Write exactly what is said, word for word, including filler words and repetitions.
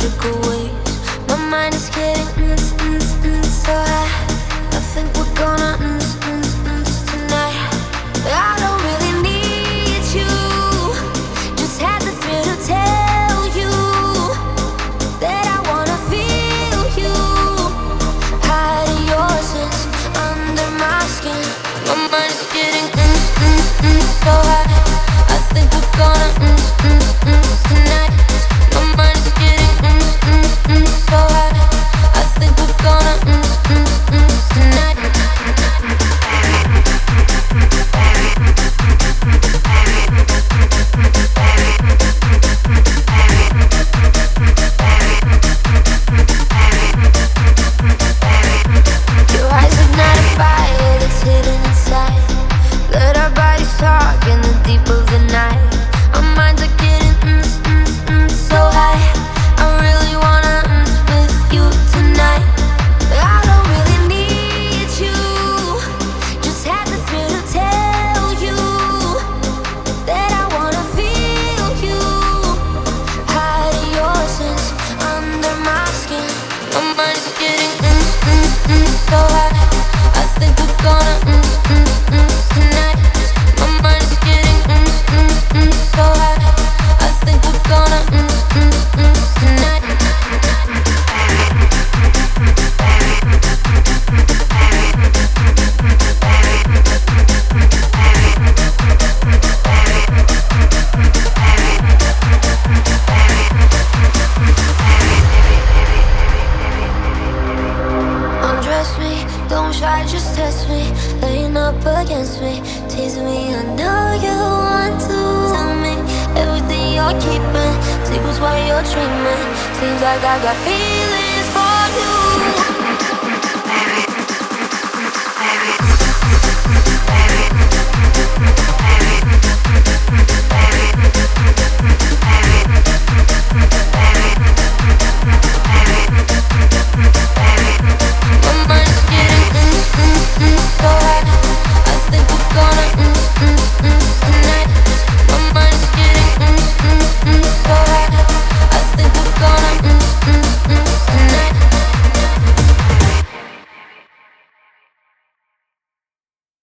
magical ways. My mind is getting mm, mm, mm, so high. I think we're gonna mm, mm, mm, tonight. I don't really need you, just had the thrill to tell you that I wanna feel you. Hide your sense under my skin. My mind is getting mm, mm, mm, so high. I think we're gonna mm, mm, mm, tonight. My mind is getting mm, mm, mm, so high. I think we're gonna mm, mm, mm, tonight. Your eyes ignite a fire that's hidden inside. Let our bodies talk in the deep of the night. Our minds are getting mm, mm, mm, so high. I really wanna mm, with you tonight. I don't really need you, just had the thrill to tell you that I wanna feel you. Hide your sense under my skin. My mind is getting mm, mm, mm, so high. I think we're gonna mm, mm, mm, tonight. My mind is getting mm, mm, mm, so high. I think we're gonna mm, mm, mm, tonight. Undress me, don't try, just test me. Laying up against me, teasing me. I know you want to tell me everything you're keeping. Secrets while you're dreaming. Seems like I got feelings for you.